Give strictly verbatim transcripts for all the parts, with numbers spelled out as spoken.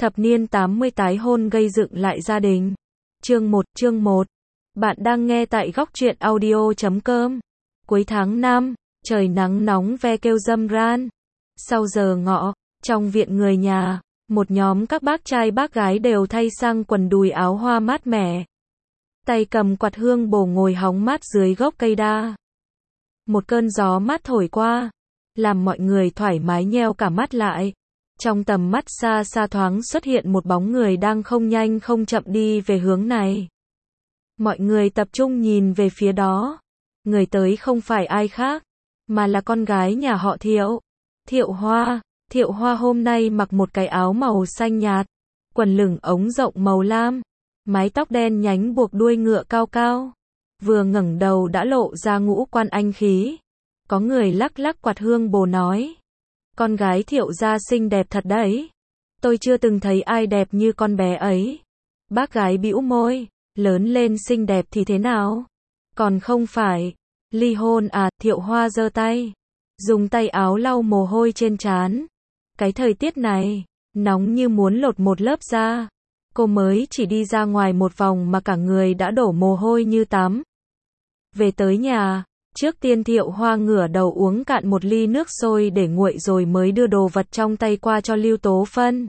Thập niên tám mươi tái hôn gây dựng lại gia đình. Chương một, chương một. Bạn đang nghe tại góc truyện audio chấm com. Cuối tháng năm, trời nắng nóng ve kêu râm ran. Sau giờ ngọ, trong viện người nhà, một nhóm các bác trai bác gái đều thay sang quần đùi áo hoa mát mẻ. Tay cầm quạt hương bồ ngồi hóng mát dưới gốc cây đa. Một cơn gió mát thổi qua, làm mọi người thoải mái nheo cả mắt lại. Trong tầm mắt xa xa thoáng xuất hiện một bóng người đang không nhanh không chậm đi về hướng này. Mọi người tập trung nhìn về phía đó. Người tới không phải ai khác, mà là con gái nhà họ Thiệu. Thiệu Hoa. Thiệu Hoa hôm nay mặc một cái áo màu xanh nhạt, quần lửng ống rộng màu lam, mái tóc đen nhánh buộc đuôi ngựa cao cao. Vừa ngẩng đầu đã lộ ra ngũ quan anh khí. Có người lắc lắc quạt hương bồ nói: con gái Thiệu gia xinh đẹp thật đấy. Tôi chưa từng thấy ai đẹp như con bé ấy. Bác gái bĩu môi: lớn lên xinh đẹp thì thế nào? Còn không phải ly hôn à? Thiệu Hoa giơ tay, dùng tay áo lau mồ hôi trên trán. Cái thời tiết này, nóng như muốn lột một lớp da. Cô mới chỉ đi ra ngoài một vòng mà cả người đã đổ mồ hôi như tắm. Về tới nhà, trước tiên Thiệu Hoa ngửa đầu uống cạn một ly nước sôi để nguội rồi mới đưa đồ vật trong tay qua cho Lưu Tố Phân.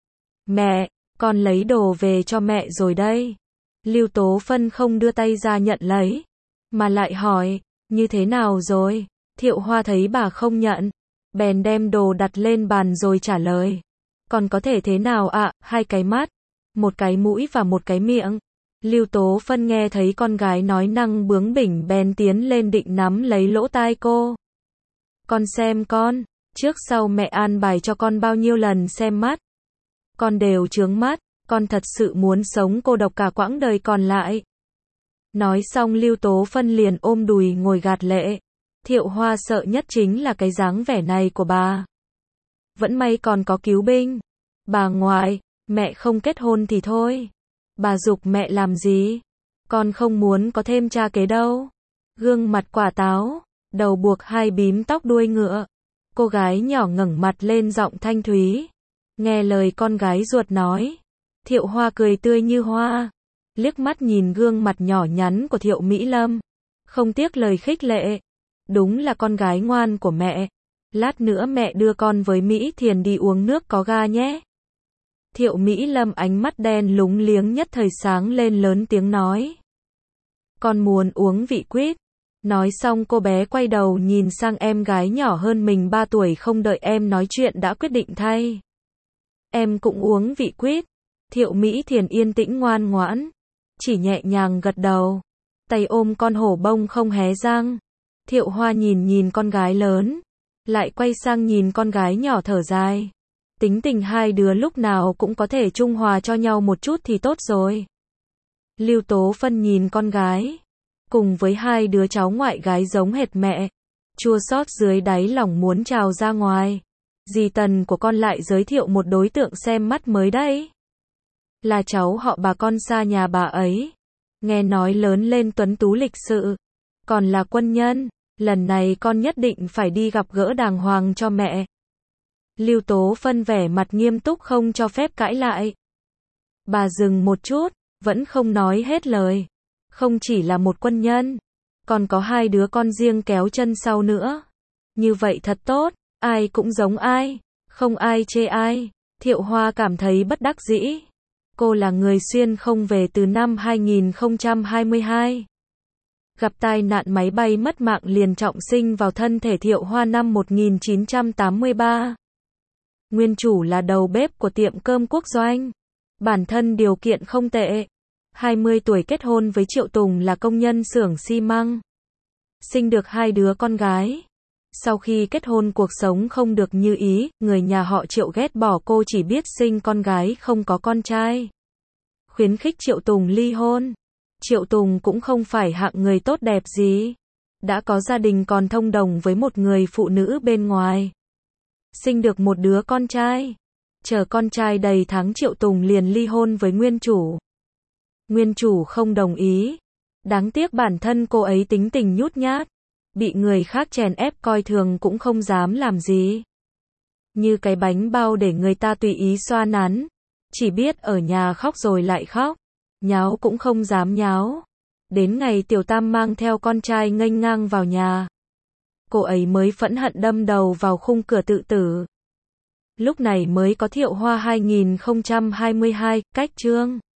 Mẹ, con lấy đồ về cho mẹ rồi đây. Lưu Tố Phân không đưa tay ra nhận lấy, mà lại hỏi: như thế nào rồi? Thiệu Hoa thấy bà không nhận, bèn đem đồ đặt lên bàn rồi trả lời: còn có thể thế nào ạ? À? Hai cái mắt, một cái mũi và một cái miệng. Lưu Tố Phân nghe thấy con gái nói năng bướng bỉnh bèn tiến lên định nắm lấy lỗ tai cô. Con xem con, trước sau mẹ an bài cho con bao nhiêu lần xem mắt. Con đều chướng mắt, con thật sự muốn sống cô độc cả quãng đời còn lại. Nói xong Lưu Tố Phân liền ôm đùi ngồi gạt lệ. Thiệu Hoa sợ nhất chính là cái dáng vẻ này của bà. Vẫn may còn có cứu binh. Bà ngoại, mẹ không kết hôn thì thôi. Bà giục mẹ làm gì? Con không muốn có thêm cha kế đâu. Gương mặt quả táo, đầu buộc hai bím tóc đuôi ngựa. Cô gái nhỏ ngẩng mặt lên giọng thanh thúy. Nghe lời con gái ruột nói, Thiệu Hoa cười tươi như hoa, liếc mắt nhìn gương mặt nhỏ nhắn của Thiệu Mỹ Lâm, không tiếc lời khích lệ. Đúng là con gái ngoan của mẹ. Lát nữa mẹ đưa con với Mỹ Thiền đi uống nước có ga nhé. Thiệu Mỹ Lâm ánh mắt đen lúng liếng nhất thời sáng lên lớn tiếng nói: con muốn uống vị quýt. Nói xong cô bé quay đầu nhìn sang em gái nhỏ hơn mình ba tuổi, không đợi em nói chuyện đã quyết định thay. Em cũng uống vị quýt. Thiệu Mỹ Thiền yên tĩnh ngoan ngoãn, chỉ nhẹ nhàng gật đầu, tay ôm con hổ bông không hé răng. Thiệu Hoa nhìn nhìn con gái lớn, lại quay sang nhìn con gái nhỏ thở dài. Tính tình hai đứa lúc nào cũng có thể trung hòa cho nhau một chút thì tốt rồi. Lưu Tố Phân nhìn con gái, cùng với hai đứa cháu ngoại gái giống hệt mẹ, chua xót dưới đáy lòng muốn trào ra ngoài. Dì Tần của con lại giới thiệu một đối tượng xem mắt mới đấy. Là cháu họ bà con xa nhà bà ấy. Nghe nói lớn lên tuấn tú lịch sự, còn là quân nhân. Lần này con nhất định phải đi gặp gỡ đàng hoàng cho mẹ. Lưu Tố Phân vẻ mặt nghiêm túc không cho phép cãi lại. Bà dừng một chút, vẫn không nói hết lời. Không chỉ là một quân nhân, còn có hai đứa con riêng kéo chân sau nữa. Như vậy thật tốt, ai cũng giống ai, không ai chê ai. Thiệu Hoa cảm thấy bất đắc dĩ. Cô là người xuyên không về từ năm hai nghìn không trăm hai mươi hai. Gặp tai nạn máy bay mất mạng liền trọng sinh vào thân thể Thiệu Hoa năm một nghìn chín trăm tám mươi ba. Nguyên chủ là đầu bếp của tiệm cơm quốc doanh. Bản thân điều kiện không tệ. hai mươi tuổi kết hôn với Triệu Tùng là công nhân xưởng xi măng. Sinh được hai đứa con gái. Sau khi kết hôn cuộc sống không được như ý, người nhà họ Triệu ghét bỏ cô chỉ biết sinh con gái không có con trai. Khuyến khích Triệu Tùng ly hôn. Triệu Tùng cũng không phải hạng người tốt đẹp gì. Đã có gia đình còn thông đồng với một người phụ nữ bên ngoài. Sinh được một đứa con trai. Chờ con trai đầy tháng Triệu Tùng liền ly hôn với nguyên chủ. Nguyên chủ không đồng ý. Đáng tiếc bản thân cô ấy tính tình nhút nhát. Bị người khác chèn ép coi thường cũng không dám làm gì. Như cái bánh bao để người ta tùy ý xoa nắn. Chỉ biết ở nhà khóc rồi lại khóc, nháo cũng không dám nháo. Đến ngày Tiểu Tam mang theo con trai nghênh ngang vào nhà, cô ấy mới phẫn hận đâm đầu vào khung cửa tự tử. Lúc này mới có Thiệu Hoa hai nghìn không trăm hai mươi hai, cách chương.